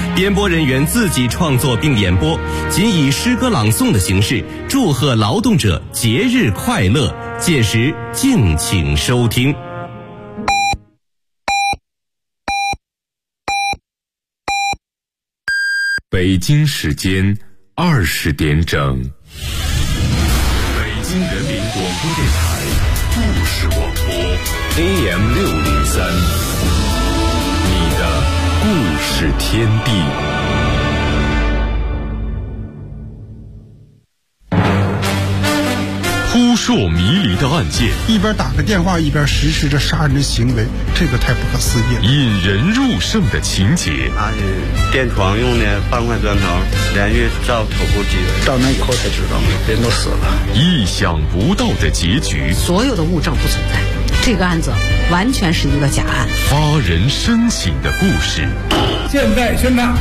编播人员自己创作并演播，仅以诗歌朗诵的形式祝贺劳动者节日快乐，届时敬请收听。 北京时间20点整，北京人民广播电台故事广播 AM603， 你的故事天地。扑朔迷离的案件， 一边打个电话一边实施着杀人的行为，这个太不可思议了。 引人入胜的情节， 他是电床用的半块砖头，连续照头部击人， 到那以后才知道人都死了。 意想不到的结局， 所有的物证不存在，这个案子完全是一个假案。 发人深省的故事， 现在宣判，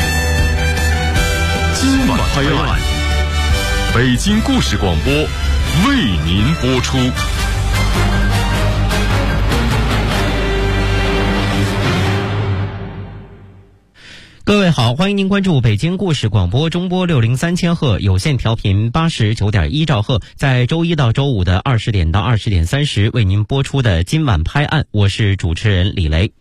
今晚拍案，北京故事广播为您播出。 各位好，欢迎您关注北京故事广播中波603千赫有线调频89.1兆赫，在周一到周五的20点到20点30为您播出的今晚拍案，我是主持人李雷。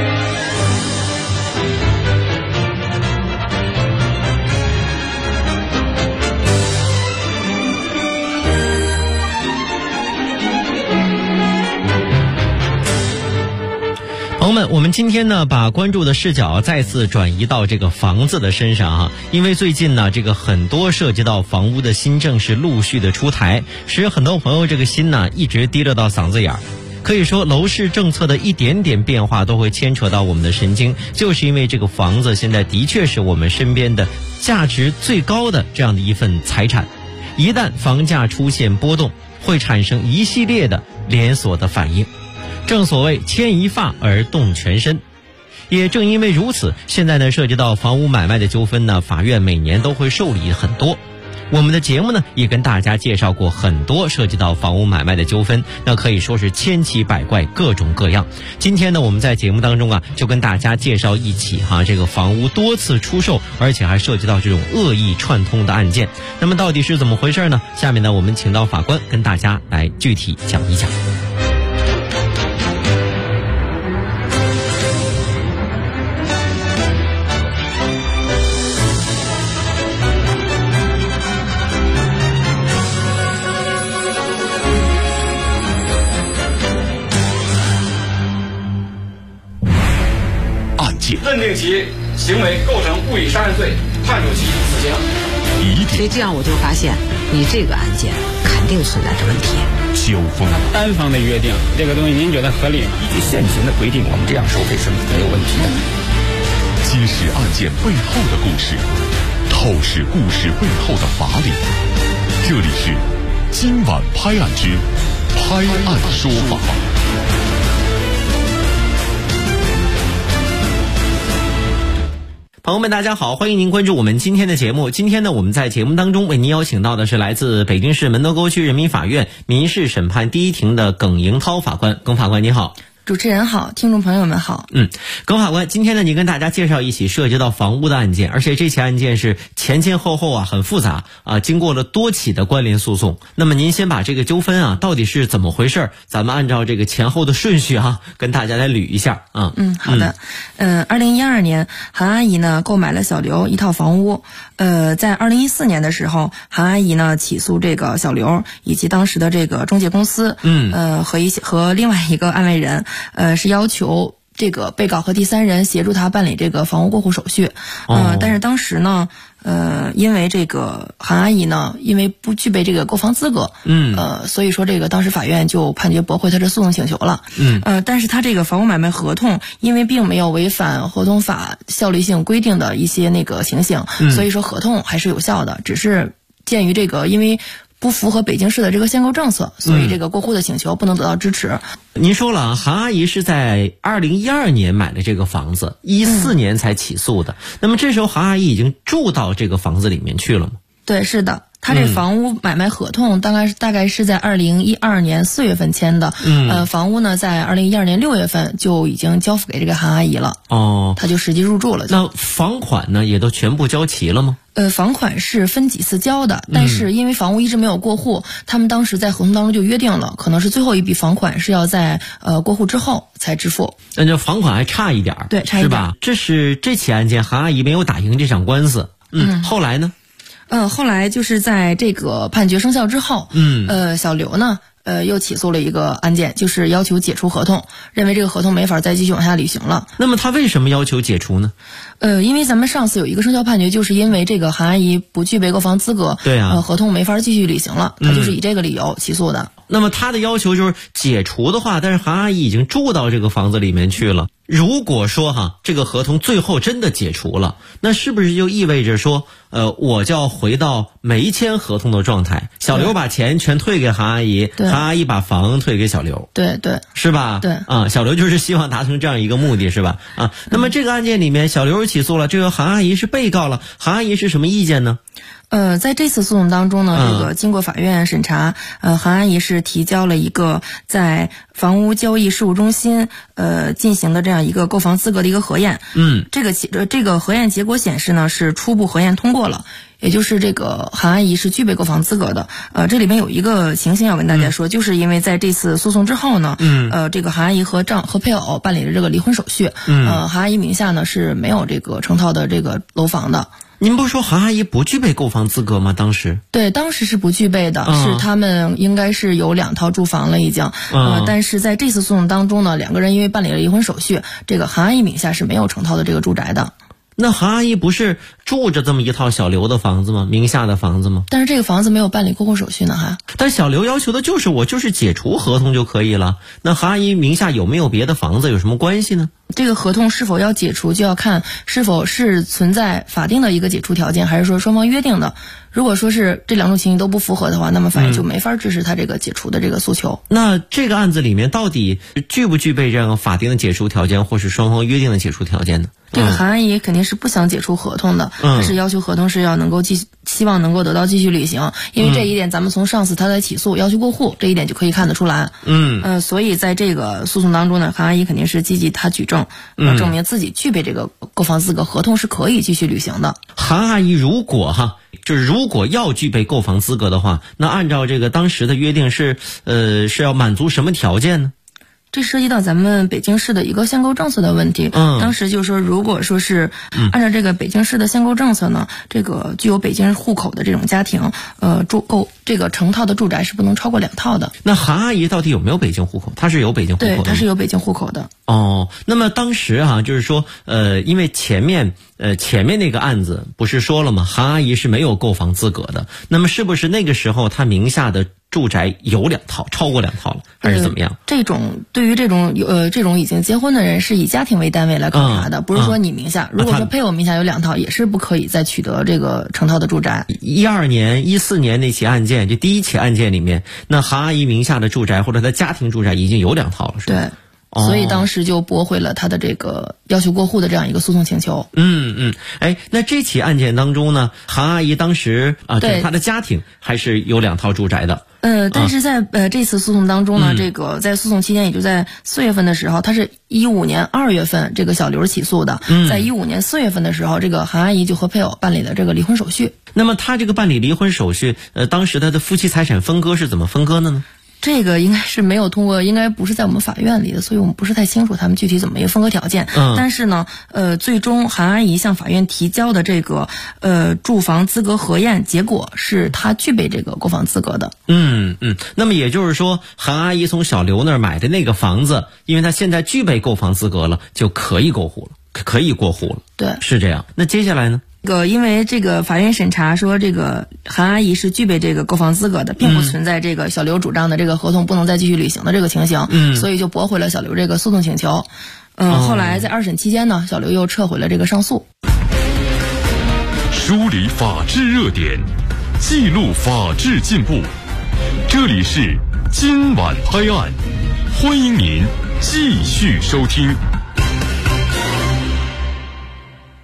朋友们，我们今天呢把关注的视角再次转移到这个房子的身上啊，因为最近呢这个很多涉及到房屋的新政是陆续的出台，使很多朋友这个心呢一直提溜到嗓子眼儿。可以说楼市政策的一点点变化都会牵扯到我们的神经，就是因为这个房子现在的确是我们身边的价值最高的这样的一份财产，一旦房价出现波动，会产生一系列的连锁的反应。正所谓牵一发而动全身，也正因为如此，现在呢涉及到房屋买卖的纠纷呢，法院每年都会受理很多。我们的节目呢也跟大家介绍过很多涉及到房屋买卖的纠纷，那可以说是千奇百怪，各种各样。今天呢我们在节目当中啊就跟大家介绍一起这个房屋多次出售而且还涉及到这种恶意串通的案件。那么到底是怎么回事呢？下面呢我们请到法官跟大家来具体讲一讲。 认定其行为构成故意杀人罪，判处其死刑。 所以这样我就发现，你这个案件肯定存在着问题。 纠纷单方的约定，这个东西您觉得合理吗？ 依据现行的规定，我们这样收费是没有问题的。 揭示案件背后的故事，透视故事背后的法理。这里是今晚拍案之拍案说法。 朋友们大家好，欢迎您关注我们今天的节目。今天呢我们在节目当中为您邀请到的是来自北京市门头沟区人民法院民事审判第一庭的耿迎涛法官。耿法官你好。 主持人好，听众朋友们好。 耿法官，今天呢您跟大家介绍一起涉及到房屋的案件，而且这起案件是前前后后很复杂经过了多起的关联诉讼。那么您先把这个纠纷到底是怎么回事，咱们按照这个前后的顺序跟大家来捋一下好的。2012年韩阿姨呢购买了小刘一套房屋，在2014年的时候，韩阿姨呢起诉这个小刘以及当时的这个中介公司，和另外一个案外人，是要求这个被告和第三人协助他办理这个房屋过户手续。但是当时呢，因为这个韩阿姨呢，因为不具备这个购房资格，所以说这个当时法院就判决驳回他的诉讼请求了。但是他这个房屋买卖合同，因为并没有违反合同法效力性规定的一些那个情形，所以说合同还是有效的，只是鉴于这个因为不符合北京市的这个限购政策，所以这个过户的请求不能得到支持。 您说了韩阿姨是在2012年买的这个房子，14年才起诉的。那么这时候韩阿姨已经住到这个房子里面去了吗？ 对，是的。 他这房屋买卖合同大概是在2012年4月份签的，房屋呢在2012年6月份就已经交付给这个韩阿姨了。哦，他就实际入住了。 那房款呢也都全部交齐了吗？ 房款是分几次交的，但是因为房屋一直没有过户，他们当时在合同当中就约定了，可能是最后一笔房款是要在过户之后才支付。 那这房款还差一点， 对，差一点， 是吧？这是这起案件，韩阿姨没有打赢这场官司。后来呢？ 后来就是在这个判决生效之后，小刘呢，又起诉了一个案件，就是要求解除合同，认为这个合同没法再继续往下履行了。 那么他为什么要求解除呢？ 因为咱们上次有一个生效判决，就是因为这个韩阿姨不具备购房资格， 对啊， 合同没法继续履行了，他就是以这个理由起诉的。 那么他的要求就是解除的话，但是韩阿姨已经住到这个房子里面去了。如果说这个合同最后真的解除了，那是不是就意味着说，我就要回到没签合同的状态？小刘把钱全退给韩阿姨，韩阿姨把房退给小刘， 对， 是吧？ 对啊，小刘就是希望达成这样一个目的，是吧？啊，那么这个案件里面，小刘起诉了，这个韩阿姨是被告了，韩阿姨是什么意见呢？ 在这次诉讼当中呢，这个经过法院审查，韩阿姨是提交了一个在房屋交易事务中心进行的这样一个购房资格的一个核验。这个核验结果显示呢，是初步核验通过了，也就是这个韩阿姨是具备购房资格的。这里面有一个情形要跟大家说，就是因为在这次诉讼之后呢，这个韩阿姨和配偶办理了这个离婚手续，韩阿姨名下呢是没有这个成套的这个楼房的。 您不是说韩阿姨不具备购房资格吗？当时对，当时是不具备的，是他们应该是有2套住房了已经，但是在这次诉讼当中呢，两个人因为办理了离婚手续，这个韩阿姨名下是没有成套的这个住宅的。 那韩阿姨不是住着这么一套小刘的房子吗？名下的房子吗？ 但是这个房子没有办理过户手续呢，还。 但小刘要求的就是我就是解除合同就可以了。那韩阿姨名下有没有别的房子有什么关系呢？ 这个合同是否要解除，就要看是否是存在法定的一个解除条件，还是说双方约定的。如果说是这两种情形都不符合的话，那么法院就没法支持他这个解除的这个诉求。 那这个案子里面到底具不具备这样法定的解除条件，或是双方约定的解除条件呢？ 这个韩阿姨肯定是不想解除合同的，她是要求合同是要能够希望能够得到继续履行，因为这一点咱们从上次她的起诉要求过户这一点就可以看得出来。所以在这个诉讼当中呢，韩阿姨肯定是积极她举证，证明自己具备这个购房资格，合同是可以继续履行的。 韩阿姨如果要具备购房资格的话，那按照这个当时的约定是要满足什么条件呢？ 这涉及到咱们北京市的一个限购政策的问题。当时就是说，如果说是按照这个北京市的限购政策呢，这个具有北京户口的这种家庭，购这个成套的住宅是不能超过2套的。 那韩阿姨到底有没有北京户口？她是有北京户口的。 对，她是有北京户口的。 那么当时就是说，因为前面那个案子不是说了吗？韩阿姨是没有购房资格的。那么是不是那个时候她名下的住宅有2套，超过2套了，还是怎么样？ 对于这种已经结婚的人，是以家庭为单位来考察的，不是说你名下。如果说配偶名下有2套，也是不可以再取得这个成套的住宅。 14年那起案件，就第一起案件里面，那韩阿姨名下的住宅或者她家庭住宅已经有2套了，是吧？ 对。所以当时就驳回了他的这个要求过户的这样一个诉讼请求。 那这起案件当中呢，韩阿姨当时对她的家庭还是有2套住宅的。 但是在这次诉讼当中呢，这个在诉讼期间，也就在4月份的时候，他是15年2月份这个小刘起诉的，在15年4月份的时候，这个韩阿姨就和配偶办理了这个离婚手续。 那么他这个办理离婚手续，当时他的夫妻财产分割是怎么分割的呢？ 这个应该是没有通过，应该不是在我们法院里的，所以我们不是太清楚他们具体怎么一个分割条件。但是呢，最终韩阿姨向法院提交的这个住房资格核验结果是她具备这个购房资格的。 那么也就是说，韩阿姨从小刘那儿买的那个房子，因为她现在具备购房资格了，就可以过户了，可以过户了。 对， 是这样。那接下来呢？ 因为这个法院审查说，这个韩阿姨是具备这个购房资格的，并不存在这个小刘主张的这个合同不能再继续履行的这个情形，所以就驳回了小刘这个诉讼请求。后来在2审期间呢，小刘又撤回了这个上诉。 梳理法治热点，记录法治进步，这里是今晚拍案，欢迎您继续收听。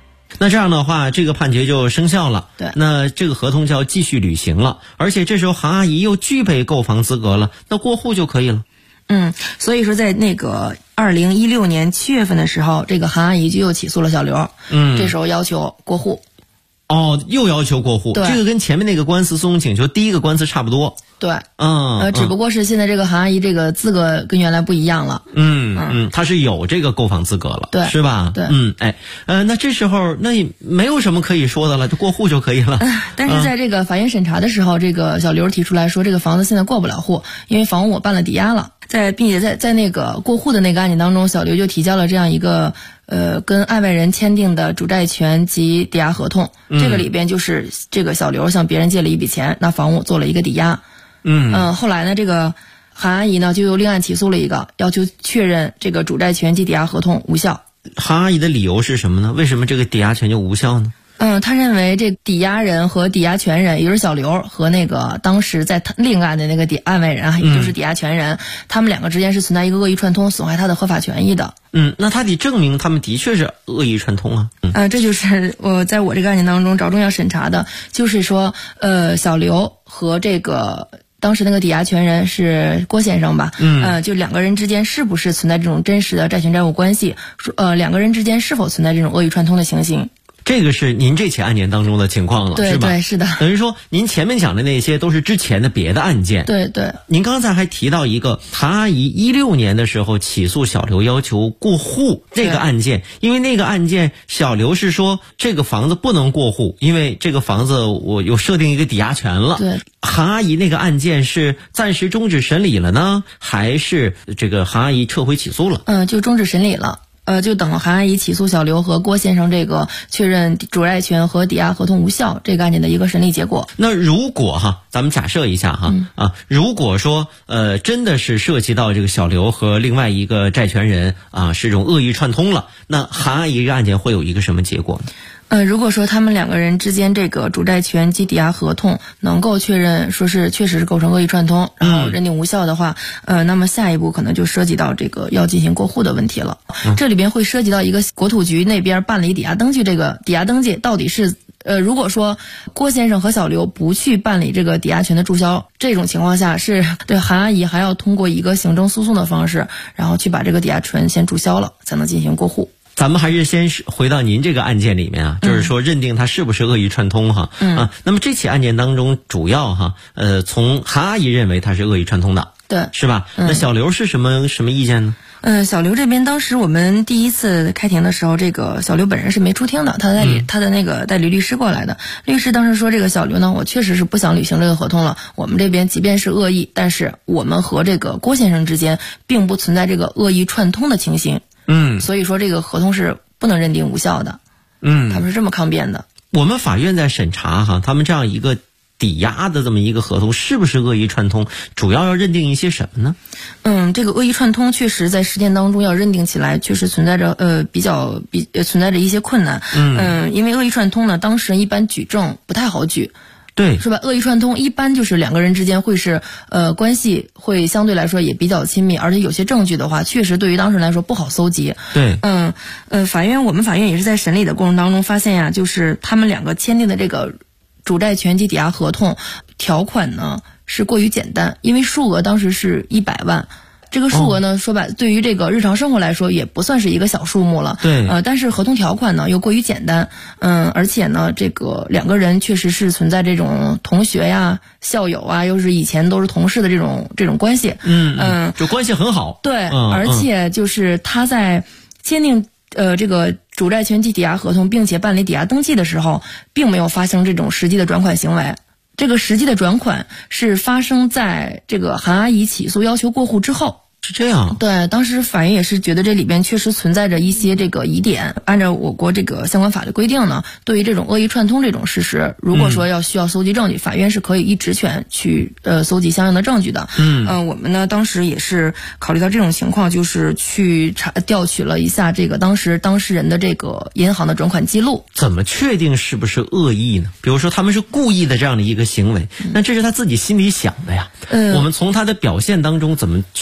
那这样的话，这个判决就生效了。 对， 那这个合同就要继续履行了，而且这时候韩阿姨又具备购房资格了，那过户就可以了。 所以说在那个2016年7月份的时候，这个韩阿姨就又起诉了小刘。这时候要求过户。 又要求过户，这个跟前面那个官司诉讼请求第一个官司差不多。 对，只不过是现在这个韩阿姨这个资格跟原来不一样了。 她是有这个购房资格了， 对， 是吧？ 对， 那这时候那也没有什么可以说的了，就过户就可以了。 但是在这个法院审查的时候，这个小刘提出来说，这个房子现在过不了户，因为房屋我办了抵押了。并且在那个过户的那个案件当中，小刘就提交了这样一个跟案外人签订的主债权及抵押合同。这个里边就是这个小刘向别人借了一笔钱，拿房屋做了一个抵押。后来呢，这个韩阿姨呢就又另案起诉了一个，要求确认这个主债权及抵押合同无效。 韩阿姨的理由是什么呢？为什么这个抵押权就无效呢？ 他认为这抵押人和抵押权人，也就是小刘和那个当时在另案的那个案外人，也就是抵押权人，他们两个之间是存在一个恶意串通，损害他的合法权益的。 那他得证明他们的确是恶意串通啊。 这就是在我这个案件当中着重要审查的，就是说小刘和这个当时那个抵押权人是郭先生吧？就两个人之间是不是存在这种真实的债权债务关系？两个人之间是否存在这种恶意串通的情形？ 这个是您这起案件当中的情况了，是吧？ 对，是的。 等于说，您前面讲的那些都是之前的别的案件。 对对。 您刚才还提到一个韩阿姨16年的时候起诉小刘要求过户这个案件，因为那个案件小刘是说这个房子不能过户，因为这个房子我有设定一个抵押权了。 对。 韩阿姨那个案件是暂时终止审理了呢，还是这个韩阿姨撤回起诉了？ 就终止审理了。就等韩阿姨起诉小刘和郭先生这个确认主债权和抵押合同无效这个案件的一个审理结果。 那如果咱们假设一下如果说真的是涉及到这个小刘和另外一个债权人是这种恶意串通了，那韩阿姨这个案件会有一个什么结果呢？ 如果说他们两个人之间这个主债权及抵押合同能够确认说是确实是构成恶意串通，然后认定无效的话，那么下一步可能就涉及到这个要进行过户的问题了。这里边会涉及到一个国土局那边办理抵押登记，这个抵押登记到底是如果说郭先生和小刘不去办理这个抵押权的注销，这种情况下是对韩阿姨还要通过一个行政诉讼的方式，然后去把这个抵押权先注销了，才能进行过户。 咱们还是先回到您这个案件里面就是说认定他是不是恶意串通那么这起案件当中主要从韩阿姨认为他是恶意串通的， 对， 是吧？那小刘是什么意见呢？ 小刘这边当时我们第一次开庭的时候，这个小刘本人是没出庭的，他的那个代理律师过来的。律师当时说，这个小刘呢，我确实是不想履行这个合同了。我们这边即便是恶意，但是我们和这个郭先生之间并不存在这个恶意串通的情形。所以说这个合同是不能认定无效的。他们是这么抗辩的。 我们法院在审查他们这样一个抵押的这么一个合同是不是恶意串通，主要认定一些什么呢？ 这个恶意串通确实在实践当中要认定起来确实存在着存在着一些困难。因为恶意串通呢，当事人一般举证不太好举。 对， 是吧？恶意串通一般就是两个人之间会是关系会相对来说也比较亲密，而且有些证据的话，确实对于当事人来说不好搜集。 对， 我们法院也是在审理的过程当中发现就是他们两个签订的这个主债权及抵押合同条款呢是过于简单，因为数额当时是100万。这个数额呢，说白，对于这个日常生活来说也不算是一个小数目了。 对。 但是合同条款呢又过于简单。而且呢，这个两个人确实是存在这种同学呀、校友啊，又是以前都是同事的这种关系。 就关系很好。 对。而且就是他在签订这个主债权及抵押合同，并且办理抵押登记的时候，并没有发生这种实际的转款行为。这个实际的转款是发生在这个韩阿姨起诉要求过户之后。 是这样。 对，当时法院也是觉得这里边确实存在着一些这个疑点。按照我国这个相关法律规定呢，对于这种恶意串通这种事实，如果说需要搜集证据，法院是可以依职权去搜集相应的证据的。我们呢当时也是考虑到这种情况，就是去调取了一下这个当时当事人的这个银行的转款记录。 怎么确定是不是恶意呢？比如说他们是故意的这样的一个行为，那这是他自己心里想的呀。我们从他的表现当中怎么去能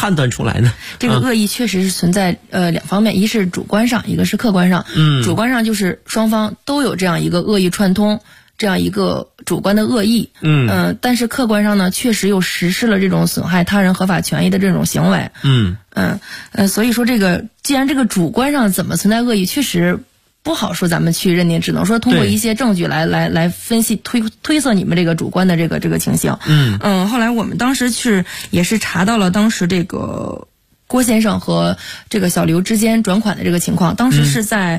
判断出来呢？ 这个恶意确实是存在两方面，一是主观上，一个是客观上。主观上就是双方都有这样一个恶意串通，这样一个主观的恶意。但是客观上呢，确实又实施了这种损害他人合法权益的这种行为。所以说既然这个主观上怎么存在恶意，确实不好说，咱们去认定，只能说通过一些证据来分析推测你们这个主观的这个情形。后来我们当时也是查到了当时这个郭先生和这个小刘之间转款的这个情况，当时是在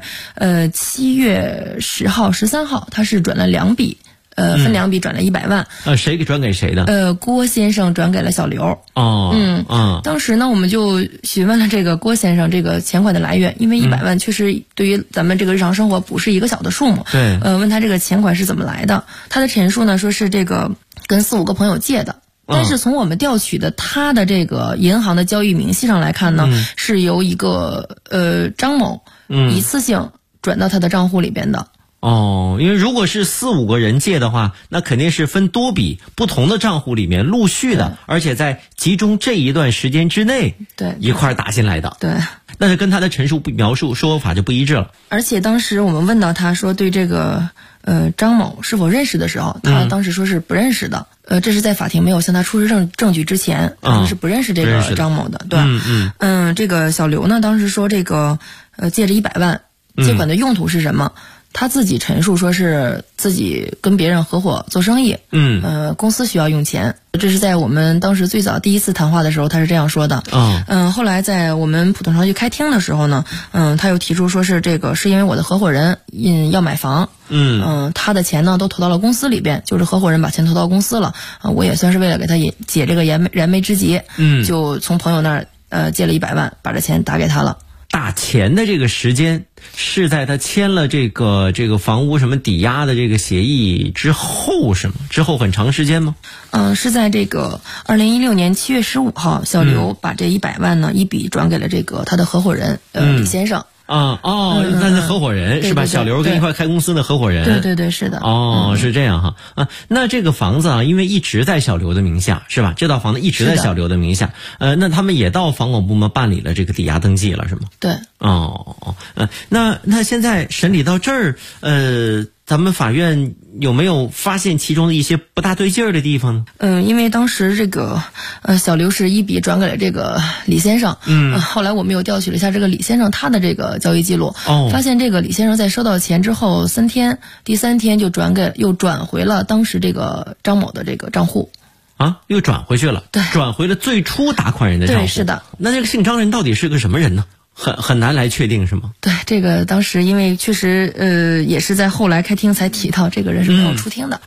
7月10号、13号，他是转了2笔。分2笔转了100万。 谁给转给谁的？ 郭先生转给了小刘。当时呢，我们就询问了这个郭先生这个钱款的来源，因为100万确实对于咱们这个日常生活不是一个小的数目。 对。 问他这个钱款是怎么来的？他的陈述呢，说是这个跟4、5个朋友借的。但是从我们调取的他的这个银行的交易明细上来看呢，是由一个张某一次性转到他的账户里边的。 因为如果是4、5个人借的话，那肯定是分多笔不同的账户里面陆续的，而且在集中这一段时间之内， 对， 一块打进来的。 对， 那是跟他的陈述描述说法就不一致了。 而且当时我们问到他说对这个张某是否认识的时候，他当时说是不认识的。这是在法庭没有向他出示证据之前，他说是不认识这个张某的。对，这个小刘呢，当时说这个借着100万，借款的用途是什么？他自己陈述说是自己跟别人合伙做生意，公司需要用钱。这是在我们当时最早第一次谈话的时候，他是这样说的。后来在我们普通程序开庭的时候呢，他又提出说是这个是因为我的合伙人要买房，他的钱呢都投到了公司里边，就是合伙人把钱投到公司了，我也算是为了给他解这个燃眉之急，就从朋友那儿借了100万，把这钱打给他了。 打钱的这个时间是在他签了这个房屋什么抵押的这个协议之后是吗？之后很长时间吗？ 是在这个2016年7月15号，小刘把这100万呢一笔转给了这个他的合伙人李先生。 那是合伙人是吧？小刘跟一块开公司的合伙人。 对，是的。 是这样哈。那这个房子啊，因为一直在小刘的名下是吧？这套房子一直在小刘的名下。那他们也到房管部门办理了这个抵押登记了是吗？ 对。 那现在审理到这儿，咱们法院有没有发现其中的一些不大对劲儿的地方呢？ 因为当时这个小刘是一笔转给了这个李先生，后来我们又调取了一下这个李先生他的这个交易记录，发现这个李先生在收到钱之后3天，第3天就又转回了当时这个张某的这个账户。 又转回去了。 对， 转回了最初打款人的账户。 对，是的。 那这个姓张人到底是个什么人呢？很难来确定是吗？ 对，这个当时因为确实也是在后来开庭才提到这个人是没有出庭的。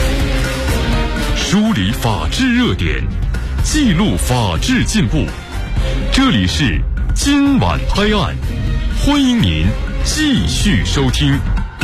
梳理法治热点，记录法治进步，这里是今晚拍案，欢迎您继续收听。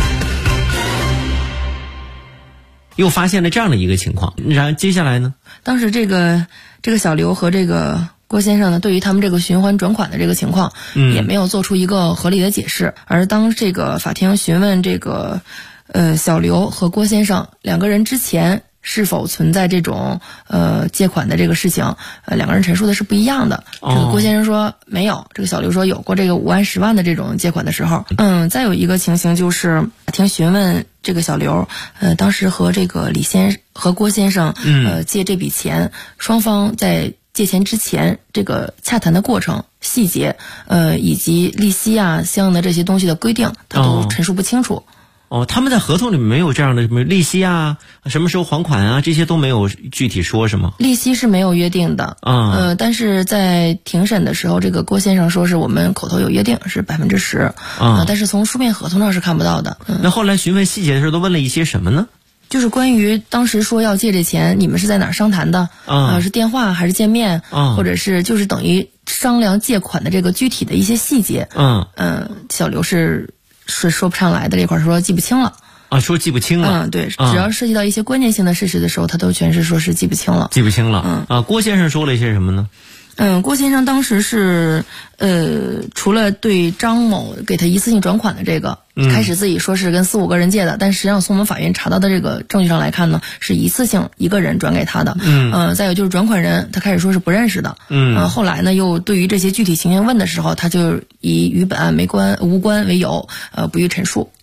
又发现了这样的一个情况，然后接下来呢？ 当时这个小刘和这个郭先生呢，对于他们这个循环转款的这个情况，也没有做出一个合理的解释。而当这个法庭询问这个小刘和郭先生2个人之前是否存在这种借款的这个事情，2个人陈述的是不一样的。这个郭先生说没有，这个小刘说有过这个5万10万的这种借款的时候。再有一个情形就是法庭询问这个小刘，当时和这个和郭先生借这笔钱，双方在借钱之前这个洽谈的过程细节，以及利息啊相应的这些东西的规定，他都陈述不清楚。 他们在合同里面没有这样的什么利息啊，什么时候还款啊，这些都没有具体说是吗？ 利息是没有约定的。但是在庭审的时候，这个郭先生说是我们口头有约定是10%，但是从书面合同上是看不到的。 那后来询问细节的时候都问了一些什么呢？ 就是关于当时说要借这钱，你们是在哪儿商谈的？是电话还是见面？或者是就是等于商量借款的这个具体的一些细节。小刘是说不上来的，这块说记不清了。 说记不清了。 对，只要涉及到一些关键性的事实的时候，他都全是说是记不清了。 记不清了。郭先生说了一些什么呢？ 郭先生当时是除了对张某给他一次性转款的这个，开始自己说是跟4-5个人借的，但实际上从我们法院查到的这个证据上来看呢，是一次性一个人转给他的。再有就是转款人，他开始说是不认识的。后来呢，又对于这些具体情形问的时候，他就以与本案无关为由，不予陈述。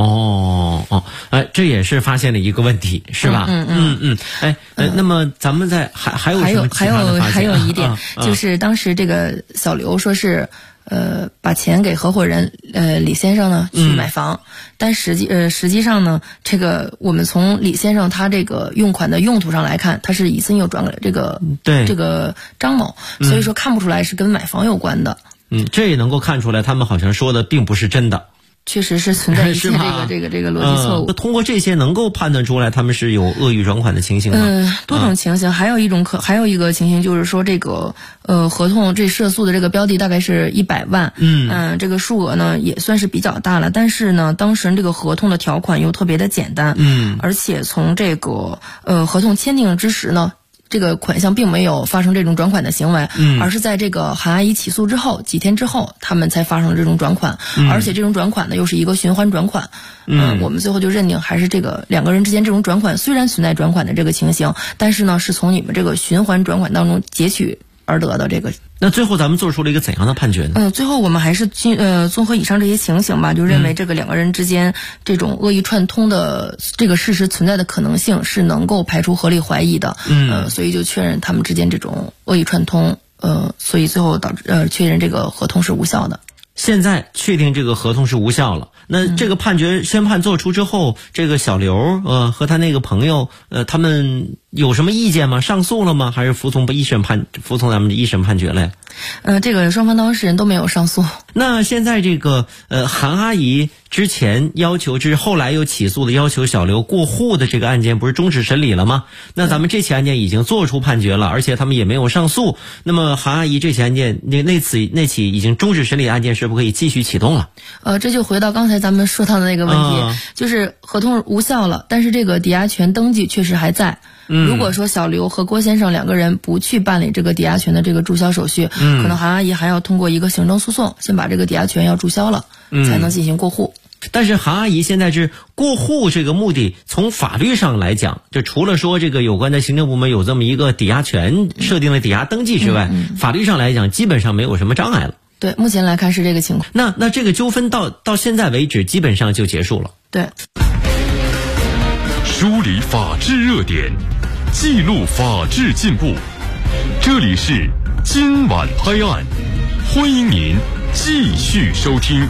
这也是发现了一个问题，是吧？那么咱们还有什么其他的发现？ 还有一点，就是当时这个小刘说是把钱给合伙人李先生呢去买房，但实际上呢，这个我们从李先生他这个用款的用途上来看，他是一次性又转给了这个张某，所以说看不出来是跟买房有关的。 这也能够看出来，他们好像说的并不是真的。 确实是存在一些这个逻辑错误。 通过这些能够判断出来他们是有恶意转款的情形吗？ 多种情形，还有一个情形就是说这个合同这涉诉的这个标的大概是100万，这个数额呢也算是比较大了，但是呢当时这个合同的条款又特别的简单，而且从这个合同签订之时呢，这个款项并没有发生这种转款的行为，而是在这个韩阿姨起诉之后几天之后，他们才发生了这种转款，而且这种转款呢又是一个循环转款。我们最后就认定还是这个两个人之间这种转款虽然存在转款的这个情形，但是呢是从你们这个循环转款当中截取而得的这个。 那最后咱们做出了一个怎样的判决呢？ 最后我们还是综合以上这些情形吧，就认为这个两个人之间这种恶意串通的这个事实存在的可能性是能够排除合理怀疑的。所以就确认他们之间这种恶意串通，所以最后导致确认这个合同是无效的。 现在确定这个合同是无效了，那这个判决宣判做出之后，这个小刘和他那个朋友他们有什么意见吗？上诉了吗？还是服从咱们的一审判决了呀？ 这个双方当事人都没有上诉。 那现在这个韩阿姨之前后来又起诉的要求小刘过户的这个案件不是终止审理了吗？那咱们这起案件已经做出判决了，而且他们也没有上诉。那么韩阿姨这起案件那起已经终止审理的案件是不是可以继续启动了？ 这就回到刚才咱们说到的那个问题，就是合同无效了，但是这个抵押权登记确实还在。如果说小刘和郭先生两个人不去办理这个抵押权的这个注销手续，可能韩阿姨还要通过一个行政诉讼，先把这个抵押权要注销了，才能进行过户。 但是韩阿姨现在是过户这个目的，从法律上来讲，就除了说这个有关的行政部门有这么一个抵押权设定了抵押登记之外，法律上来讲基本上没有什么障碍了。 对，目前来看是这个情况。 那这个纠纷到现在为止基本上就结束了。 对。 梳理法治热点，记录法治进步，这里是今晚拍案，欢迎您继续收听。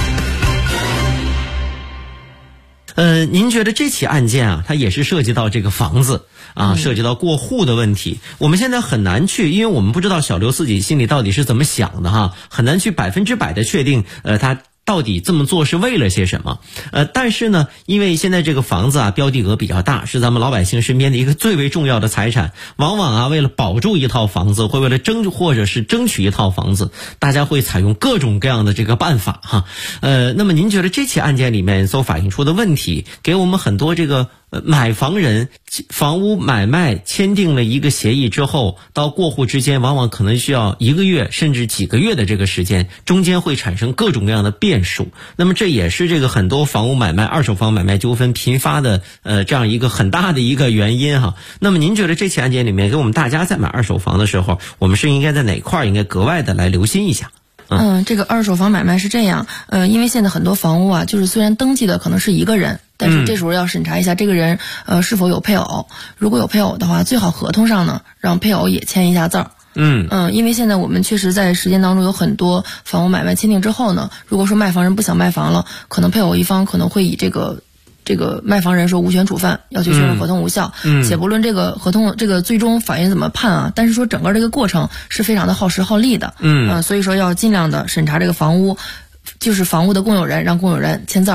您觉得这起案件啊，它也是涉及到这个房子啊，涉及到过户的问题。我们现在很难去，因为我们不知道小刘自己心里到底是怎么想的哈，很难去100%的确定他到底这么做是为了些什么？但是呢，因为现在这个房子啊标的额比较大，是咱们老百姓身边的一个最为重要的财产，往往啊为了保住一套房子，或者是争取一套房子，大家会采用各种各样的这个办法哈。那么您觉得这起案件里面所反映出的问题，给我们很多这个买房人房屋买卖签订了一个协议之后，到过户之间往往可能需要1个月甚至几个月的这个时间，中间会产生各种各样的变数。那么这也是这个很多房屋买卖、二手房买卖纠纷频发的这样一个很大的一个原因哈。那么您觉得这起案件里面给我们大家在买二手房的时候，我们是应该在哪块应该格外的来留心一下？ 这个二手房买卖是这样，因为现在很多房屋啊，就是虽然登记的可能是一个人，但是这时候要审查一下这个人是否有配偶。如果有配偶的话，最好合同上呢让配偶也签一下字儿。因为现在我们确实在实践当中有很多房屋买卖签订之后呢，如果说卖房人不想卖房了，可能配偶一方可能会以这个卖房人说无权处分，要求确认合同无效。且不论这个合同这个最终法院怎么判啊，但是说整个这个过程是非常的耗时耗力的。所以说要尽量的审查这个房屋，就是房屋的共有人，让共有人签字儿。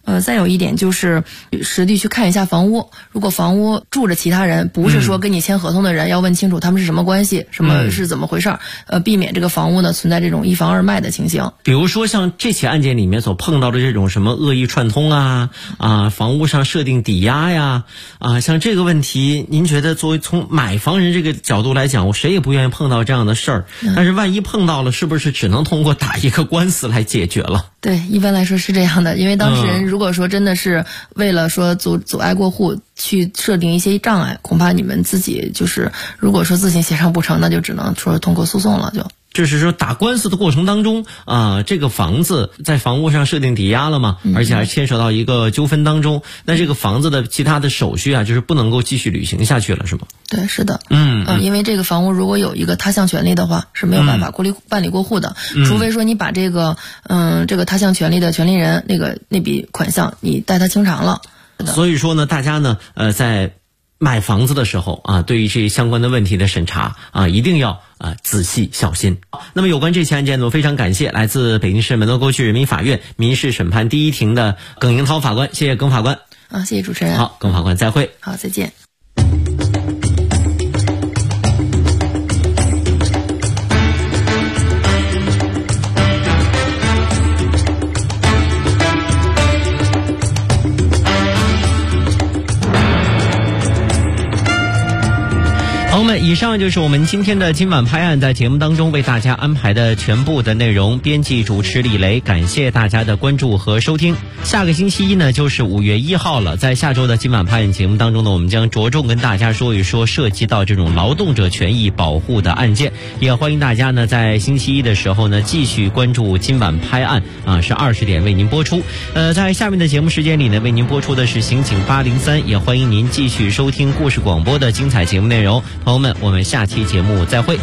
再有一点就是实地去看一下房屋，如果房屋住着其他人，不是说跟你签合同的人，要问清楚他们是什么关系，什么是怎么回事，避免这个房屋呢存在这种一房二卖的情形。 比如说像这起案件里面所碰到的这种什么恶意串通房屋上设定抵押呀，像这个问题，您觉得作为从买房人这个角度来讲，我谁也不愿意碰到这样的事儿，但是万一碰到了，是不是只能通过打一个官司来解决了？ 对，一般来说是这样的，因为当事人如果说真的是为了说阻碍过户去设定一些障碍，恐怕你们自己就是如果说自行协商不成，那就只能说通过诉讼了。 就是说打官司的过程当中这个房子在房屋上设定抵押了嘛，而且还牵扯到一个纠纷当中，那这个房子的其他的手续就是不能够继续履行下去了，是吗？ 对，是的。因为这个房屋如果有一个他项权利的话，是没有办法办理过户的，除非说你把这个他项权利的权利人那笔款项你带他清偿了。 所以说呢，大家呢在买房子的时候对于这相关的问题的审查一定要仔细小心。那么有关这起案件呢，我非常感谢来自北京市门头沟区人民法院民事审判第一庭的耿迎涛法官，谢谢耿法官。 谢谢主持人。 好，耿法官再会。 好，再见。 朋友们，以上就是我们今天的今晚拍案在节目当中为大家安排的全部的内容。编辑主持李雷，感谢大家的关注和收听。下个星期一呢就是5月1号了，在下周的今晚拍案节目当中呢，我们将着重跟大家说一说涉及到这种劳动者权益保护的案件。也欢迎大家呢在星期一的时候呢继续关注今晚拍案是20点为您播出。在下面的节目时间里呢，为您播出的是刑警803，也欢迎您继续收听故事广播的精彩节目内容。朋友们，我们下期节目再会。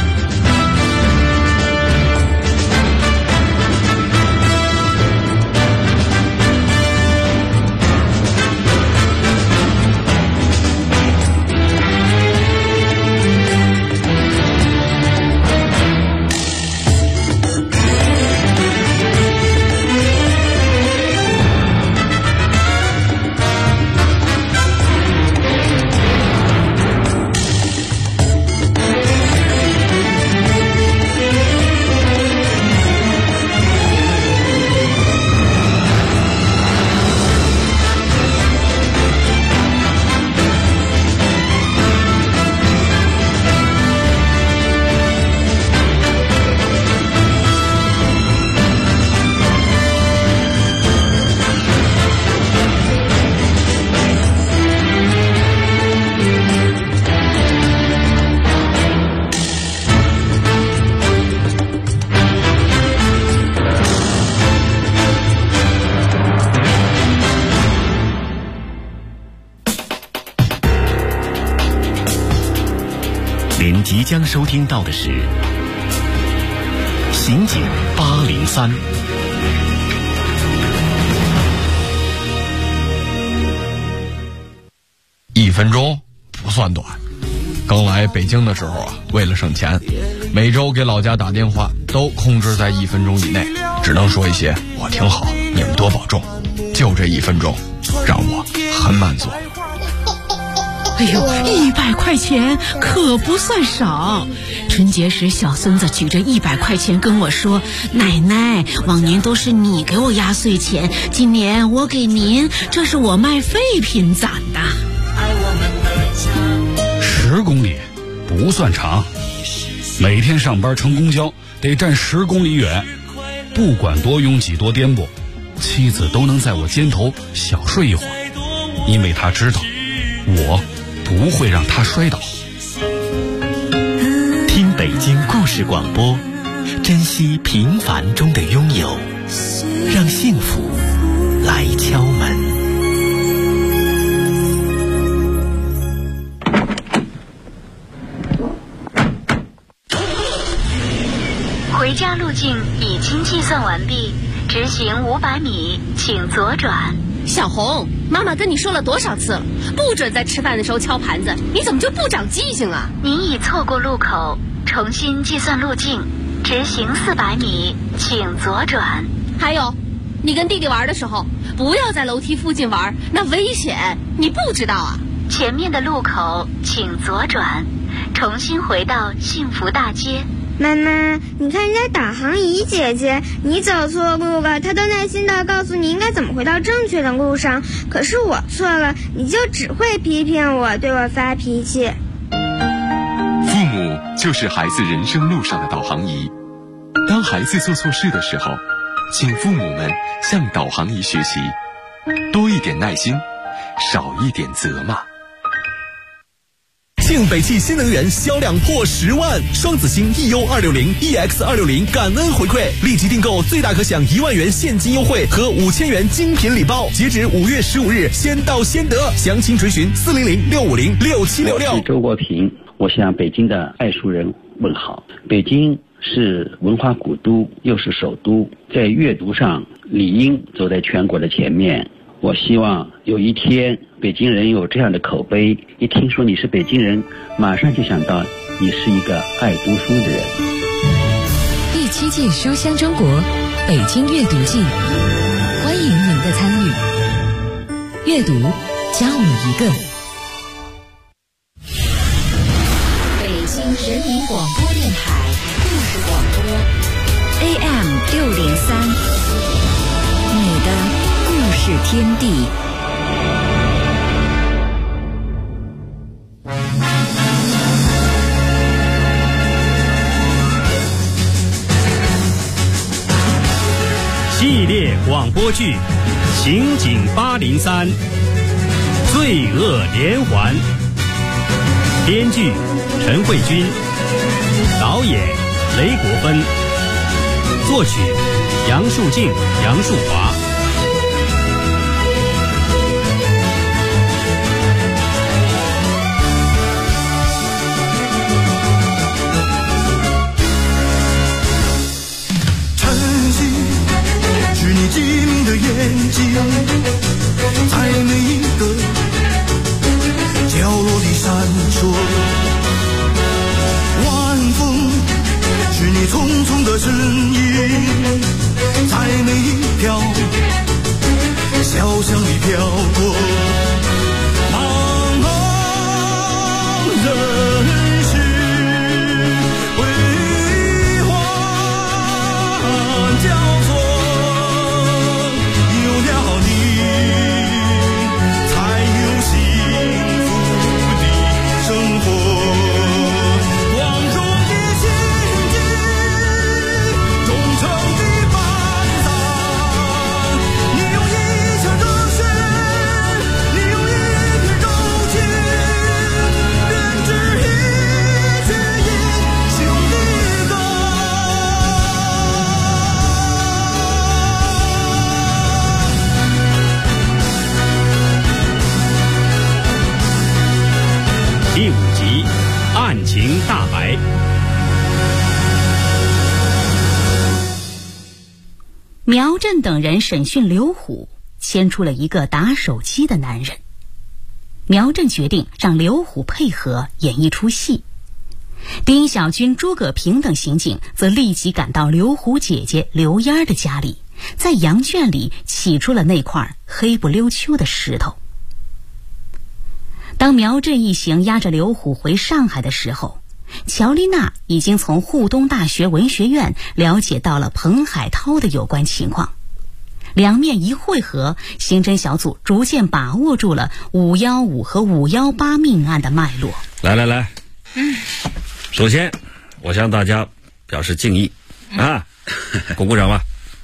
您即将收听到的是刑警803。 1分钟不算短。刚来北京的时候为了省钱，每周给老家打电话都控制在1分钟以内，只能说一些我挺好，你们多保重。就这1分钟，让我很满足。 哎呦，100块钱可不算少。春节时，小孙子举着100块钱跟我说：“奶奶，往年都是你给我压岁钱，今年我给您，这是我卖废品攒的。 ”10公里不算长，每天上班乘公交得站10公里远，不管多拥挤多颠簸，妻子都能在我肩头小睡一会儿，因为她知道我不会让他摔倒。 听北京故事广播，珍惜平凡中的拥有，让幸福来敲门。 回家路径已经计算完毕，直行500米，请左转。 小红，妈妈跟你说了多少次了，不准在吃饭的时候敲盘子，你怎么就不长记性啊？ 您已错过路口，重新计算路径，直行400米，请左转。 还有， 你跟弟弟玩的时候，不要在楼梯附近玩，那危险，你不知道啊。 前面的路口请左转，重新回到幸福大街。 妈妈，你看人家导航仪姐姐，你走错路了，她都耐心地告诉你应该怎么回到正确的路上。可是我错了，你就只会批评我，对我发脾气。 父母就是孩子人生路上的导航仪。当孩子做错事的时候，请父母们向导航仪学习，多一点耐心，少一点责骂。 庆北汽新能源销量破10万，双子星 EU260、EX260 感恩回馈，立即订购最大可享1万元现金优惠和5000元精品礼包，截止5月15日，先到先得，详情追询400-650-6766。 我是周国平，我向北京的爱书人问好。北京是文化古都，又是首都，在阅读上理应走在全国的前面。我希望有一天北京人有这样的口碑，一听说你是北京人，马上就想到你是一个爱读书的人。 第7届书香中国北京阅读季，欢迎您的参与。阅读教你一个。 北京人民广播电台故事广播 AM603，你的故事天地。 系列广播剧《刑警803》，罪恶连环。编剧陈慧君，导演雷国芬，作曲杨树静、杨树华。 是你机敏的眼睛，在每一个角落里闪烁。晚风是你匆匆的身影，在每一条小巷里飘过。茫茫人世为欢交错。 第5集，案情大白。 苗振等人审讯刘虎，牵出了一个打手机的男人。苗振决定让刘虎配合演一出戏。丁小军、诸葛平等刑警则立即赶到刘虎姐姐刘烟的家里，在羊圈里起出了那块黑不溜秋的石头。当苗振一行押着刘虎回上海的时候，乔丽娜已经从沪东大学文学院了解到了彭海涛的有关情况。两面一会合，刑侦小组逐渐把握住了515和518命案的脉络。 来，首先我向大家表示敬意啊，鼓掌吧。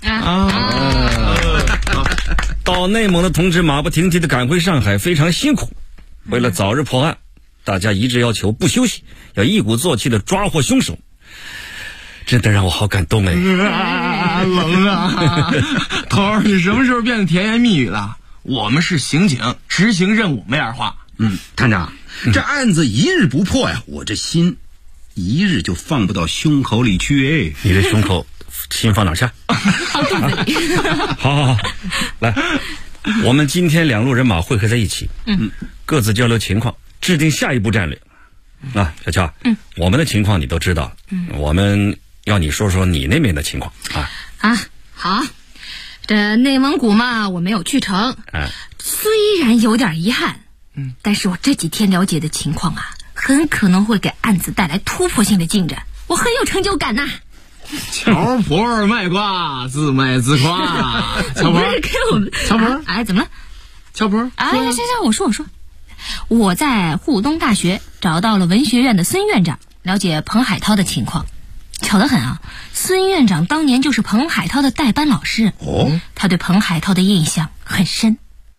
到内蒙的同志马不停蹄地赶回上海，非常辛苦。为了早日破案，大家一致要求不休息，要一鼓作气地抓获凶手，真的让我好感动哎！ 冷啊，头儿，你什么时候变得甜言蜜语了？我们是刑警，执行任务没二话。 探长，这案子一日不破呀，我这心一日就放不到胸口里去哎。 你的胸口心放哪去？好，来，我们今天2路人马汇合在一起，各自交流情况，制定下一步战略。啊，小乔，我们的情况你都知道，我们要你说说你那边的情况啊。 好， 这内蒙古嘛，我没有去成，虽然有点遗憾，但是我这几天了解的情况啊，很可能会给案子带来突破性的进展，我很有成就感呐。 乔婆卖瓜，自卖自夸。乔婆，乔婆， 哎，怎么了？ 乔婆， 哎，行，我说，我在沪东大学找到了文学院的孙院长，了解彭海涛的情况。巧得很啊，孙院长当年就是彭海涛的代班老师。他对彭海涛的印象很深。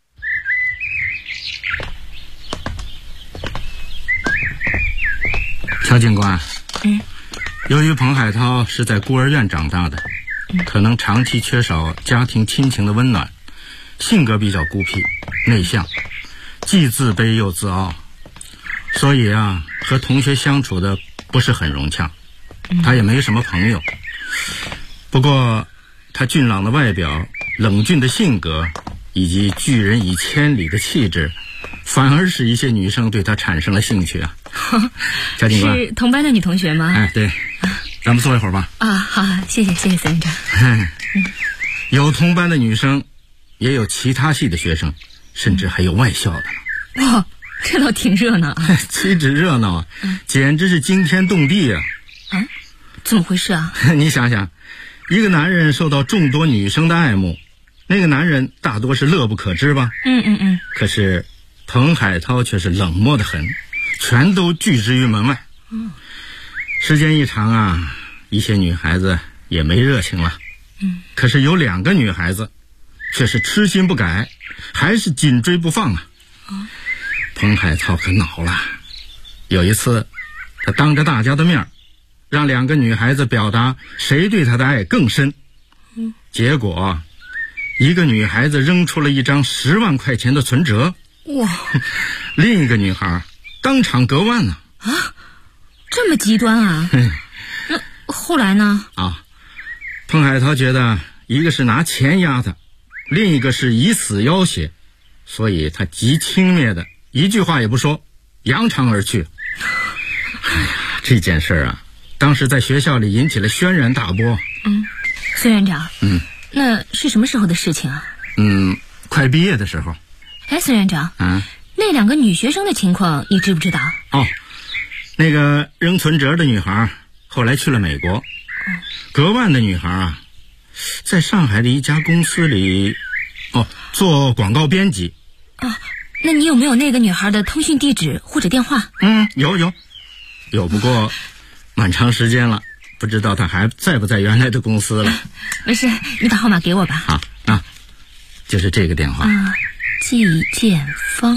乔警官，由于彭海涛是在孤儿院长大的，可能长期缺少家庭亲情的温暖，性格比较孤僻内向，既自卑又自傲，所以啊，和同学相处的不是很融洽，他也没什么朋友。不过他俊朗的外表、冷峻的性格以及拒人以千里的气质，反而使一些女生对他产生了兴趣啊。乔警官， 是同班的女同学吗？ 哎，对，咱们坐一会儿吧。 啊，好，谢谢孙院长。 有同班的女生，也有其他系的学生，甚至还有外校的呢。 哇，这倒挺热闹啊！ 岂止热闹啊，简直是惊天动地啊！ 怎么回事啊？ 你想想，一个男人受到众多女生的爱慕，那个男人大多是乐不可支吧？可是彭海涛却是冷漠得很，全都拒之于门外。时间一长啊，一些女孩子也没热情了。可是有2个女孩子却是痴心不改，还是紧追不放啊。彭海涛可恼了。有一次他当着大家的面让2个女孩子表达谁对他的爱更深，结果一个女孩子扔出了一张10万块钱的存折， 哇！ 另一个女孩当场割腕呢。 这么极端啊？那后来呢？ 彭海涛觉得一个是拿钱压他，另一个是以死要挟，所以他极轻蔑的一句话也不说，扬长而去。这件事啊，当时在学校里引起了轩然大波。 孙院长，那是什么时候的事情啊？ 快毕业的时候。 哎，孙院长，那2个女学生的情况你知不知道？ 那个扔存折的女孩后来去了美国，割腕的女孩啊，在上海的一家公司里做广告编辑。 那你有没有那个女孩的通讯地址或者电话？ 有，不过蛮长时间了，不知道她还在不在原来的公司了。 没事，你把号码给我吧。 好，就是这个电话。 季建芳。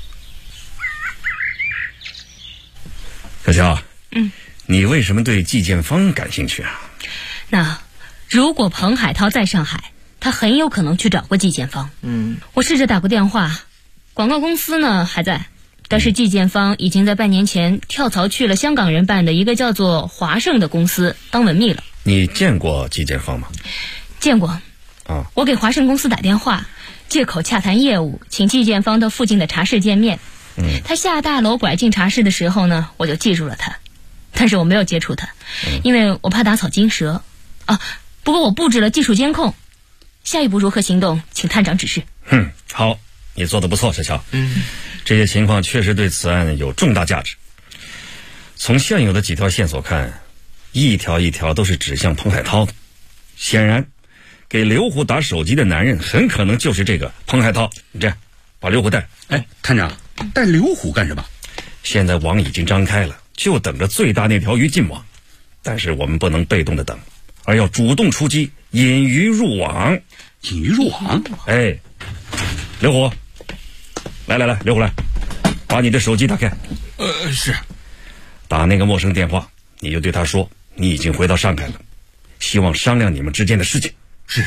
小乔，你为什么对季建芳感兴趣啊？ 那如果彭海涛在上海，他很有可能去找过季建芳。我试着打过电话，广告公司呢还在，但是季建芳已经在半年前跳槽去了香港人办的一个叫做华盛的公司当文秘了。 你见过季建芳吗？ 见过。我给华盛公司打电话，借口洽谈业务，请季建芳到附近的茶室见面。他下大楼拐进茶室的时候呢，我就记住了他，但是我没有接触他，因为我怕打草惊蛇。不过我布置了技术监控，下一步如何行动，请探长指示。 好，你做得不错，小乔。这些情况确实对此案有重大价值。从现有的几条线索看，一条一条都是指向彭海涛的。显然，给刘虎打手机的男人很可能就是这个彭海涛。你这样，把刘虎带。 探长，带刘虎干什么？ 现在网已经张开了，就等着最大那条鱼进网。但是我们不能被动的等，而要主动出击，引鱼入网。 引鱼入网？ 刘虎，来，刘虎来，把你的手机打开。 是。 打那个陌生电话，你就对他说你已经回到上海了，希望商量你们之间的事情。 是。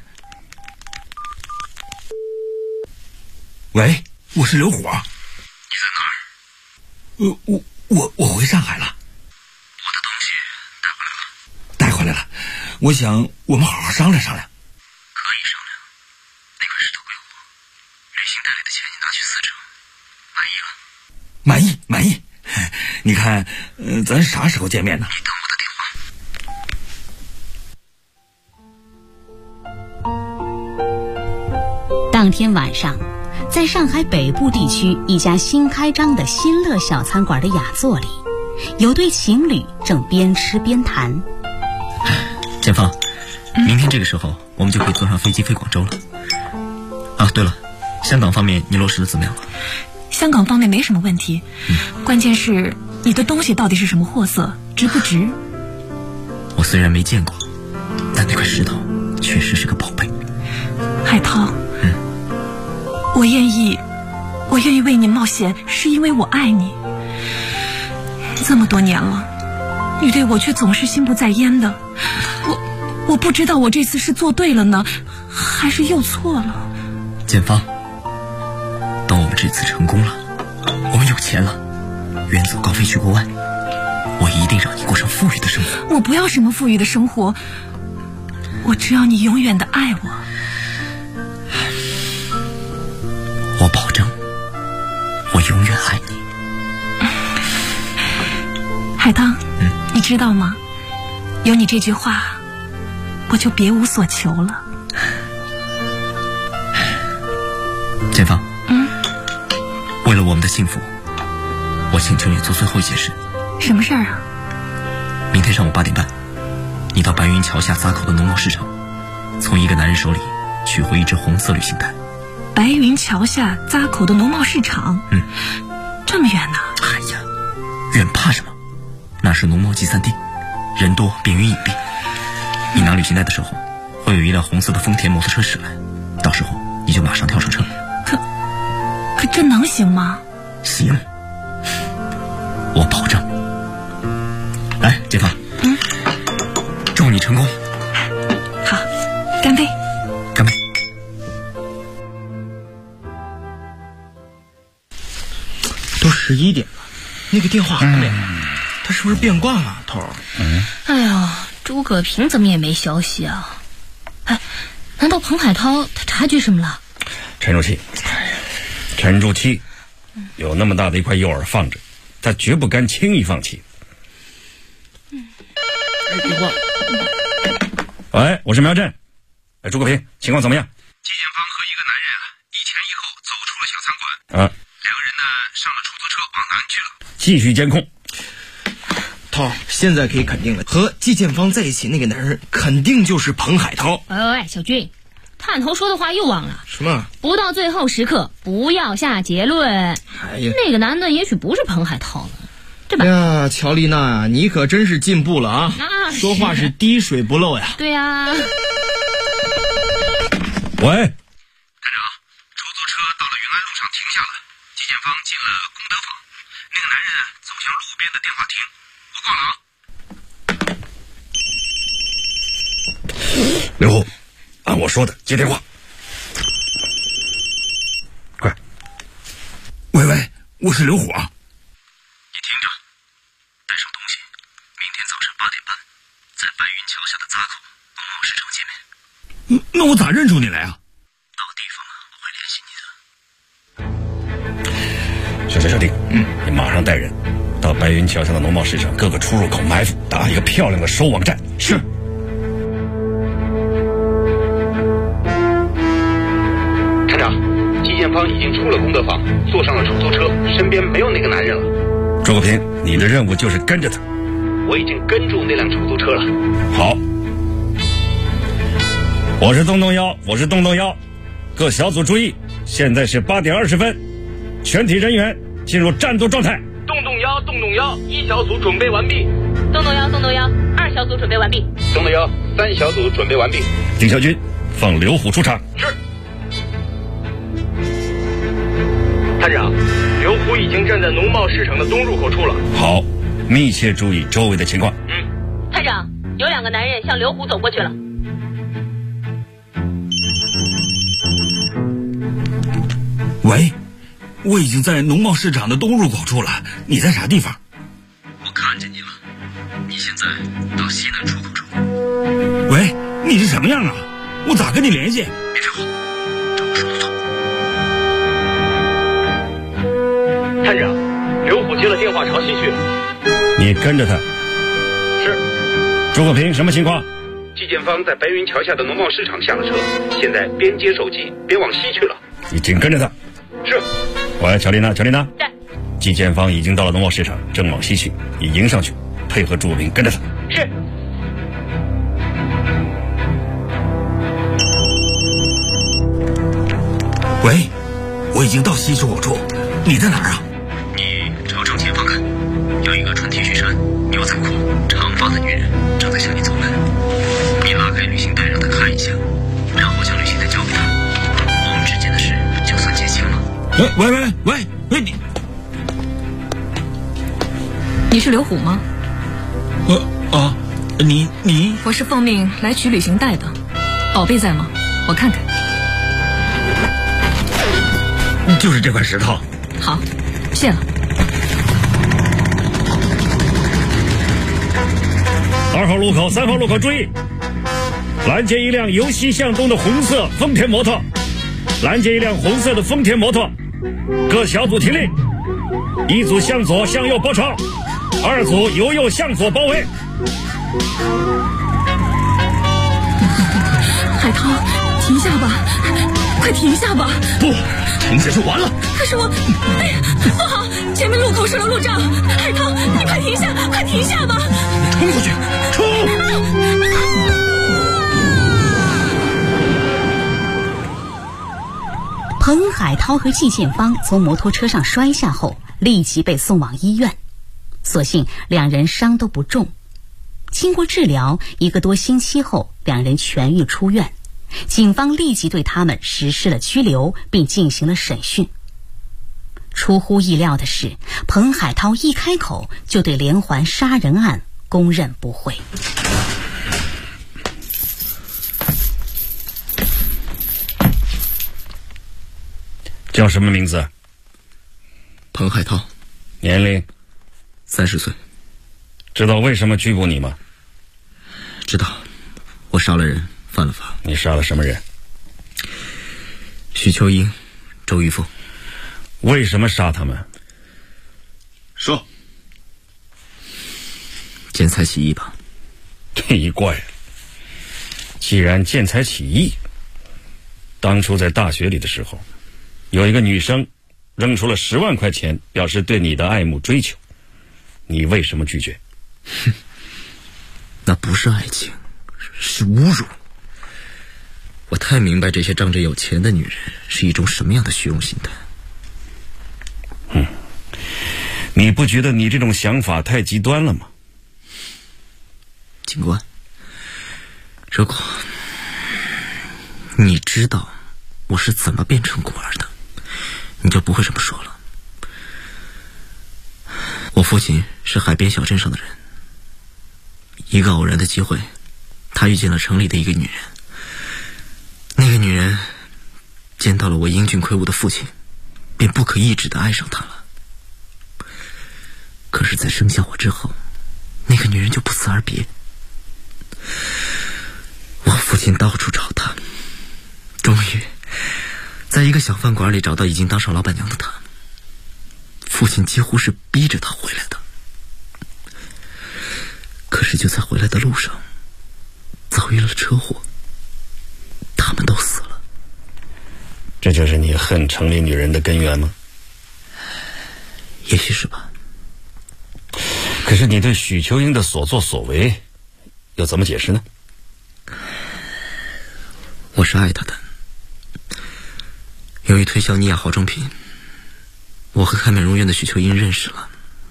喂，我是刘虎。你在哪儿？ 我回上海了。 我的东西带回来了。我想我们好好商量商量。 可以商量。那块石头归我，旅行袋里的钱你拿去4成，满意了？ 满意。你看，咱啥时候见面呢？ 你等我的电话。 当天晚上，在上海北部地区一家新开张的新乐小餐馆的雅座里，有对情侣正边吃边谈。 建芳，明天这个时候我们就可以坐上飞机飞广州了。啊，对了，香港方面你落实的怎么样了？ 香港方面没什么问题，关键是你的东西到底是什么货色，值不值？ 我虽然没见过，但那块石头确实是个宝贝。 海涛，我愿意为你冒险，是因为我爱你。这么多年了，你对我却总是心不在焉的。我不知道我这次是做对了呢，还是又错了。 建芳，等我们这次成功了，我们有钱了，远走高飞去国外，我一定让你过上富裕的生活。 我不要什么富裕的生活，我只要你永远的爱我。 我保证，我永远爱你。 海棠，你知道吗？有你这句话，我就别无所求了。 建芳，为了我们的幸福，我请求你做最后一件事。 什么事儿啊？ 明天上午8点半，你到白云桥下闸口的农贸市场，从一个男人手里取回一只红色旅行袋。 白云桥下闸口的农贸市场？这么远呢？ 哎呀，远怕什么？那是农贸集散地，人多便于隐蔽。你拿旅行袋的时候，会有一辆红色的丰田摩托车驶来，到时候你就马上跳上车。 可这能行吗？ 行，我保证。来，建芳，祝你成功。 好，干杯！ 干杯！ 都11点了，那个电话还没来，他是不是变卦了，头儿？ 哎呦，诸葛平怎么也没消息啊？哎，难道彭海涛他察觉什么了？ 沉住气，有那么大的一块诱饵放着，他绝不甘轻易放弃。 电话。 喂，我是苗震。诸葛平，情况怎么样？ 季建芳和一个男人一前一后走出了小餐馆。两个人呢上了出租车往南去了。 继续监控。 涛，现在可以肯定了，和季建芳在一起那个男人肯定就是彭海涛。 喂，小军，探头说的话又忘了。 什么？ 不到最后时刻，不要下结论。 哎呀， 那个男的也许不是彭海涛了，对吧？ 呀，乔丽娜，你可真是进步了啊！说话是滴水不漏呀。 对呀。 喂， 探长，出租车到了云安路上停下了，季建芳进了功德坊，那个男人走向路边的电话亭。我挂了啊。 刘虎，按我说的接电话。快。 喂，我是刘虎啊。你听着，带上东西，明天早上8点半，在白云桥下的闸口农贸市场见面。 那我咋认出你来啊？ 到地方我会联系你的。 小弟，你马上带人到白云桥下的农贸市场各个出入口埋伏，打一个漂亮的收网战。 是。 探长，季建芳已经出了功德坊，坐上了出租车，身边没有那个男人了。 诸葛平，你的任务就是跟着他。 我已经跟住那辆出租车了。 好。我是洞洞幺，各小组注意，现在是8点20分，全体人员进入战斗状态。 洞洞幺，一小组准备完毕。 洞洞幺，二小组准备完毕。 洞洞幺，3小组准备完毕。 丁小军，放刘虎出场。 是。探长，刘虎已经站在农贸市场的东入口处了。 好，密切注意周围的情况。 探长，有2个男人向刘虎走过去了。 喂，我已经在农贸市场的东入口处了，你在啥地方？ 我看见你了，你现在到西南出口处。 喂，你是什么样啊？我咋跟你联系？ 别废话，照我说的做。探长，刘虎接了电话朝西去。 你跟着他。 是。 诸葛平，什么情况？ 纪检方在白云桥下的农贸市场下了车，现在边接手机边往西去了。 你紧跟着他。 是。 喂，乔丽娜，乔丽娜。 在。 纪检方已经到了农贸市场，正往西去，你迎上去，配合朱武明跟着他。 是。 喂，我已经到西十五处，你在哪儿啊？ 你朝正前方看，有一个穿 T 恤衫、牛仔裤、长发的女人正在向你走来。你拉开旅行袋让她看一下，然后将旅行袋交给她，我们之间的事就算结清了。 喂， 你是刘虎吗？ 你我是奉命来取旅行袋的，宝贝在吗？我看看。 就是这块石头。 好，谢了。 2号路口、3号路口注意，拦截一辆由西向东的红色丰田摩托，拦截一辆红色的丰田摩托，各小组停令，一组向左向右包抄，2组由右向左包围。 海涛，停下吧，快停下吧！ 不，停下就完了。 可是我，哎呀，不好，前面路口设了路障，海涛，你快停下，快停下吧！ 冲过去，冲！ 彭海涛和季建芳从摩托车上摔下后，立即被送往医院。所幸两人伤都不重。经过治疗1个多星期后，两人痊愈出院。警方立即对他们实施了拘留，并进行了审讯。出乎意料的是，彭海涛一开口就对连环杀人案供认不讳。 叫什么名字？ 彭海涛。 年龄 ？30岁。 知道为什么拘捕你吗？ 知道，我杀了人，犯了法。 你杀了什么人？ 许秋英、周玉凤。 为什么杀他们？ 说。 见财起意吧。 奇怪了，既然见财起意，当初在大学里的时候，有一个女生扔出了10万块钱，表示对你的爱慕追求，你为什么拒绝？ 那不是爱情，是侮辱。我太明白这些仗着有钱的女人是一种什么样的虚荣心态。 你不觉得你这种想法太极端了吗？ 警官，如果你知道我是怎么变成孤儿的，你就不会这么说了。我父亲是海边小镇上的人，一个偶然的机会，他遇见了城里的一个女人。那个女人见到了我英俊魁梧的父亲，便不可抑制地爱上他了。可是在生下我之后，那个女人就不辞而别。我父亲到处找她，终于在一个小饭馆里找到已经当上老板娘的她。父亲几乎是逼着她回来的，可是就在回来的路上遭遇了车祸，他们都死了。 这就是你恨城里女人的根源吗？ 也许是吧。 可是你对许秋英的所作所为又怎么解释呢？ 我是爱她的。由于推销尼亚化妆品，我和开美容院的许秋英认识了。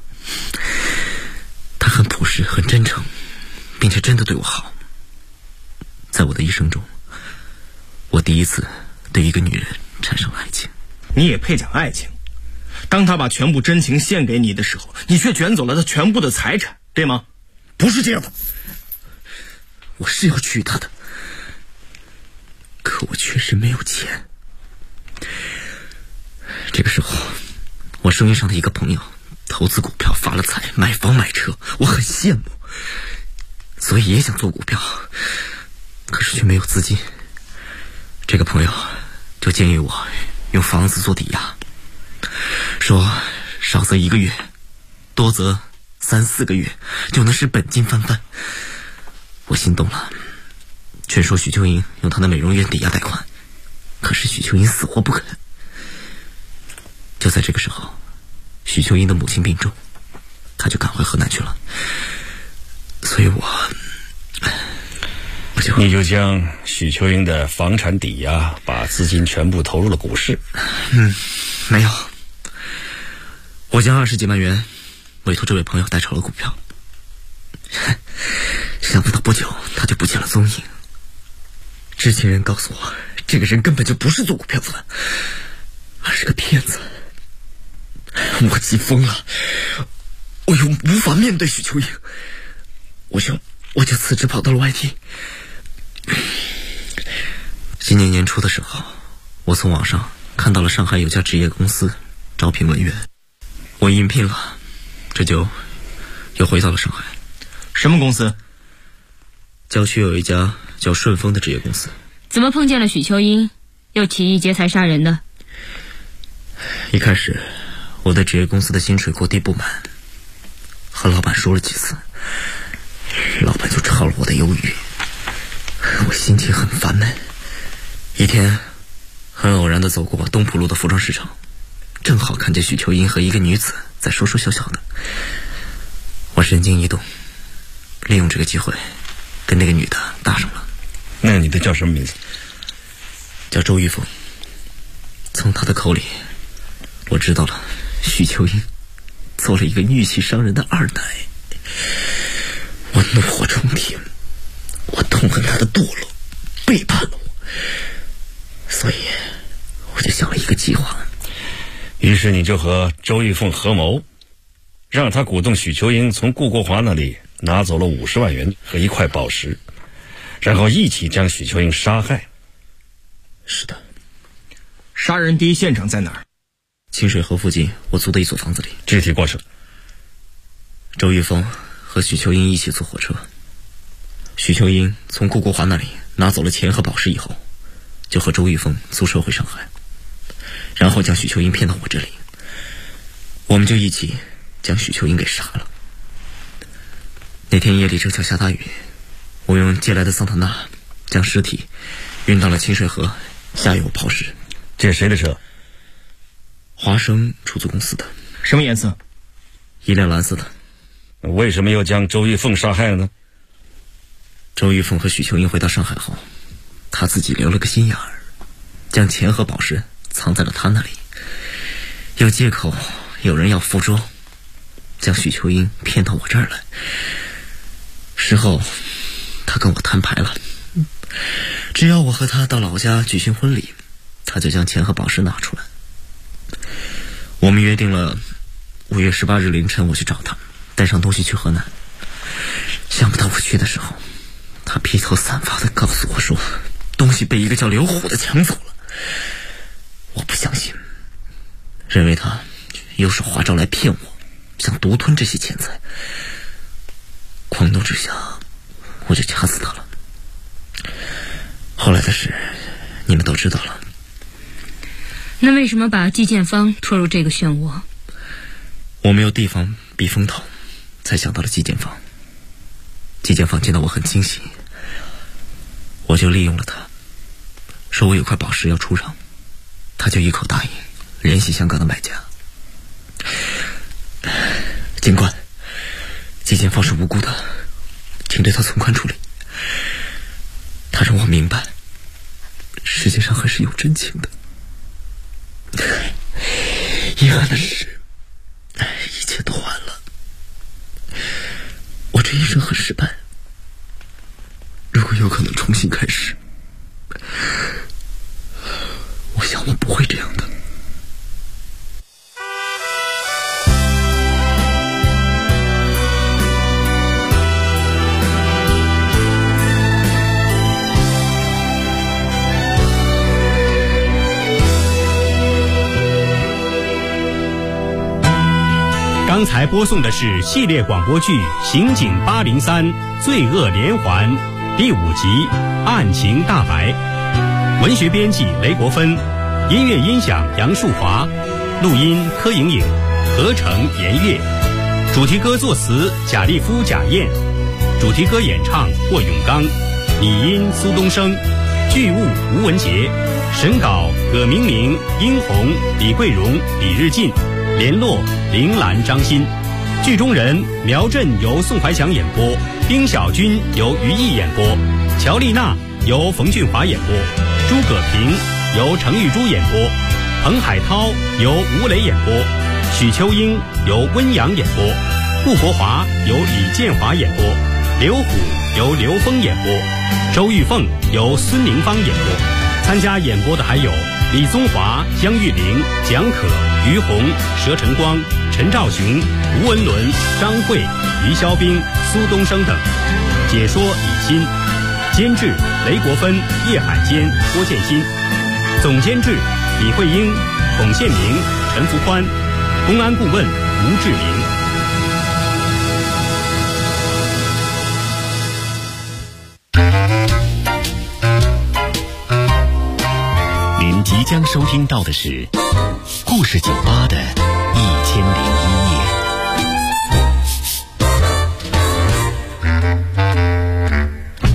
她很朴实，很真诚，并且真的对我好。在我的一生中，我第一次对一个女人产生了爱情。 你也配讲爱情？当他把全部真情献给你的时候，你却卷走了他全部的财产，对吗？ 不是这样的。 我是要娶她的，可我确实没有钱。这个时候，我生意上的一个朋友投资股票发了财，买房买车，我很羡慕，所以也想做股票，可是却没有资金。这个朋友就建议我用房子做抵押，说少则1个月，多则3、4个月就能使本金翻番。我心动了， 劝说许秋英用她的美容院抵押贷款，可是许秋英死活不肯。就在这个时候，许秋英的母亲病重，她就赶回河南去了。所以你就将许秋英的房产抵押，把资金全部投入了股市？ 没有，我将20几万元委托这位朋友代炒了股票。想不到不久他就不见了踪影。知情人告诉我，这个人根本就不是做股票的，而是个骗子。我急疯了，我又无法面对许秋英，我就辞职跑到了外地。今年年初的时候，我从网上看到了上海有家职业公司招聘文员，我应聘了，这就又回到了上海。 什么公司？ 郊区有一家叫顺丰的职业公司。 怎么碰见了许秋英，又起义劫财杀人的？ 一开始我对职业公司的薪水过低不满，和老板说了几次，老板就炒了我的鱿鱼，我心情很烦闷。一天很偶然地走过东浦路的服装市场，正好看见许秋英和一个女子在说说笑笑的，我神经一动，利用这个机会跟那个女的搭上了。 那个女的叫什么名字？ 叫周玉凤。从她的口里我知道了许秋英做了一个玉器商人的二奶。我怒火冲天，我痛恨她的堕落，背叛了我，所以我就想了一个计划。 于是你就和周玉凤合谋，让他鼓动许秋英从顾国华那里拿走了50万元和1块宝石，然后一起将许秋英杀害。 是的。 杀人第一现场在哪儿？ 清水河附近我租的一所房子里。 具体过程？ 周玉凤和许秋英一起坐火车，许秋英从顾国华那里拿走了钱和宝石以后，就和周玉凤租车回上海，然后将许秋英骗到我这里，我们就一起将许秋英给杀了。那天夜里正巧下大雨，我用借来的桑塔纳将尸体运到了清水河下游抛尸。 这是谁的车？ 华生出租公司的。 什么颜色？ 一辆蓝色的。 为什么又将周玉凤杀害了呢？ 周玉凤和许秋英回到上海后，他自己留了个心眼儿，将钱和宝石藏在了他那里，又借口有人要付庄，将许秋英骗到我这儿来。事后他跟我摊牌了，只要我和他到老家举行婚礼，他就将钱和宝石拿出来。我们约定了5月18日凌晨我去找他，带上东西去河南。想不到我去的时候，他披头散发地告诉我说东西被一个叫刘虎的抢走了。我不相信，认为他又是花招来骗我，想独吞这些钱财。狂怒之下，我就掐死他了。后来的事你们都知道了。 那为什么把季建芳拖入这个漩涡？ 我没有地方避风头，才想到了季建芳。季建芳见到我很惊喜，我就利用了他，说我有块宝石要出让，他就一口答应联系香港的买家。警官，季建芳是无辜的，请对他从宽处理。他让我明白，世界上还是有真情的。遗憾的是，一切都晚了。我这一生很失败，如果有可能重新开始，我想我不会这样的。 刚才播送的是系列广播剧《刑警803罪恶连环》第5集《案情大白》，文学编辑雷国芬，音乐音响杨树华，录音柯莹莹，合成严月，主题歌作词贾立夫、贾燕，主题歌演唱霍永刚， 笔音苏东升，剧务吴文杰，审稿葛明明、殷红、李桂荣、李日进，联络铃兰、张欣。剧中人苗震由宋怀祥演播，丁小军由于毅演播，乔丽娜由冯俊华演播，诸葛平由程玉珠演播，彭海涛由吴磊演播，许秋英由温阳演播，顾国华由李建华演播，刘虎由刘峰演播，周玉凤由孙明芳演播。参加演播的还有李宗华、江玉玲、蒋可、于红、佘晨光、陈兆雄、吴文伦、张慧、于肖兵、苏东升等。解说李欣，监制雷国芬、叶海坚、郭建新，总监制李慧英、孔宪明、陈福宽，公安顾问吴志明。 您即将收听到的是故事酒吧的1001夜。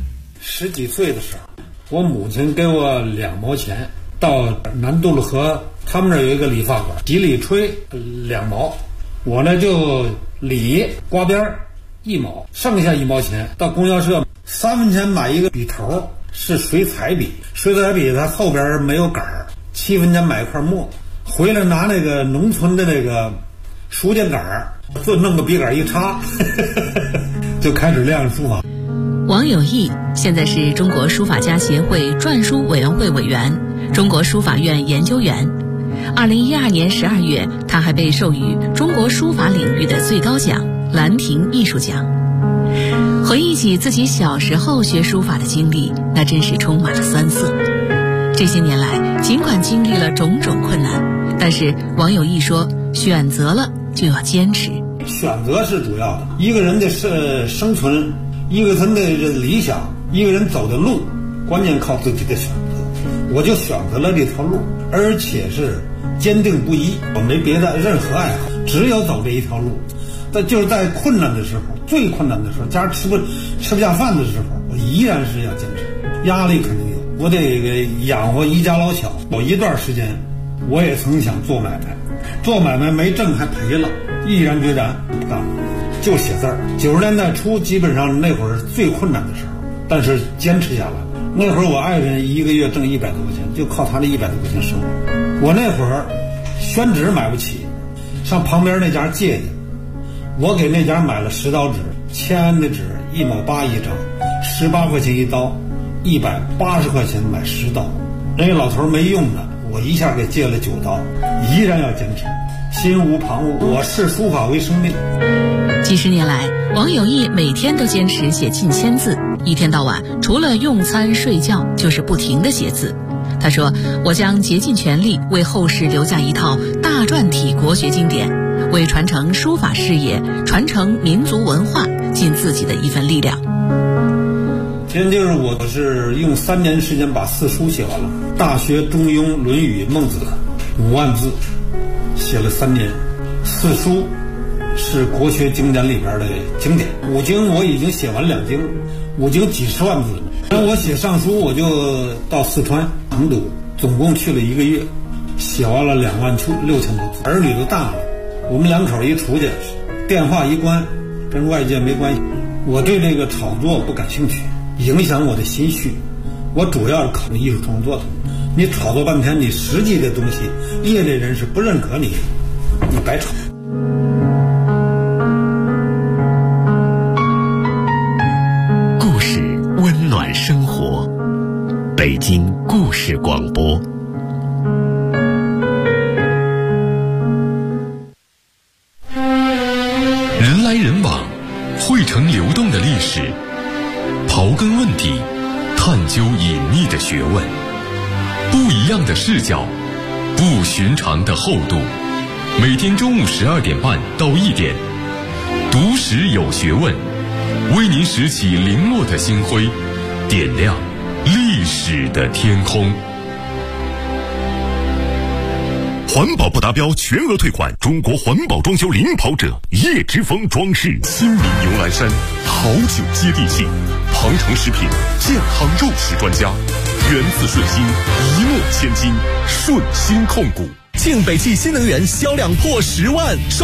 10几岁的时候，我母亲给我2毛钱，到南渡路河他们那儿有一个理发馆，几里吹2毛，我呢就理刮边1毛，剩下1毛钱到供销社3分钱买一个笔头，是水彩笔，水彩笔它后边没有杆儿，7分钱买一块墨，回来拿那个农村的那个书架杆儿，就弄个笔杆一插就开始练书法。 王有义现在是中国书法家协会篆书委员会委员，中国书法院研究员。2012年12月，他还被授予中国书法领域的最高奖兰亭艺术奖。回忆起自己小时候学书法的经历，那真是充满了酸涩。这些年来，尽管经历了种种困难，但是王有义说，选择了就要坚持。 选择是主要的，一个人的生存，一个人的理想，一个人走的路，关键靠自己的选择。我就选择了这条路，而且是坚定不移，我没别的任何爱好，只有走这一条路。但就是在困难的时候，最困难的时候，家吃不下饭的时候，我依然是要坚持。压力肯定有，我得养活一家老小。有一段时间，我也曾想做买卖，做买卖没挣还赔了，毅然决然不干了，就写字儿。90年代初，基本上那会儿是最困难的时候，但是坚持下来了。那会儿我爱人1个月挣100多块钱，就靠他的100多块钱生活。我那会儿宣纸买不起，上旁边那家借去。我给那家买了10刀纸，签的纸1毛8一张，18块钱一刀，180块钱买10刀。人家老头没用的，我一下给借了9刀，依然要坚持，心无旁骛。我视书法为生命。 几十年来，王有义每天都坚持写近1000字，一天到晚除了用餐睡觉，就是不停地写字。他说：“我将竭尽全力为后世留下一套大篆体国学经典。”为传承书法事业、传承民族文化尽自己的一份力量。 天就是我是用3年时间把4书写完了，《大学》《中庸》《论语》《孟子》5万字，写了3年。4书是国学经典里边的经典，5经我已经写完2经，5经几十万字。然后我写上书，我就到四川成都，总共去了1个月，写完了26000多字。儿女都大了。我们2口一出去，电话一关，跟外界没关系。我对这个炒作不感兴趣，影响我的心绪。我主要是考虑艺术创作的。你炒作半天，你实际的东西，业内人士不认可你，你白炒。 故事温暖生活，北京故事广播。 人来人往，汇成流动的历史，刨根问底，探究隐秘的学问，不一样的视角，不寻常的厚度。每天中午12点半到1点，读史有学问，为您拾起零落的星辉，点亮历史的天空。 环保不达标全额退款，中国环保装修领跑者叶之峰装饰，亲民牛栏山，好酒接地气，庞城食品健康肉食专家，源自顺心，一诺千金，顺心控股。 庆北汽新能源销量破10万。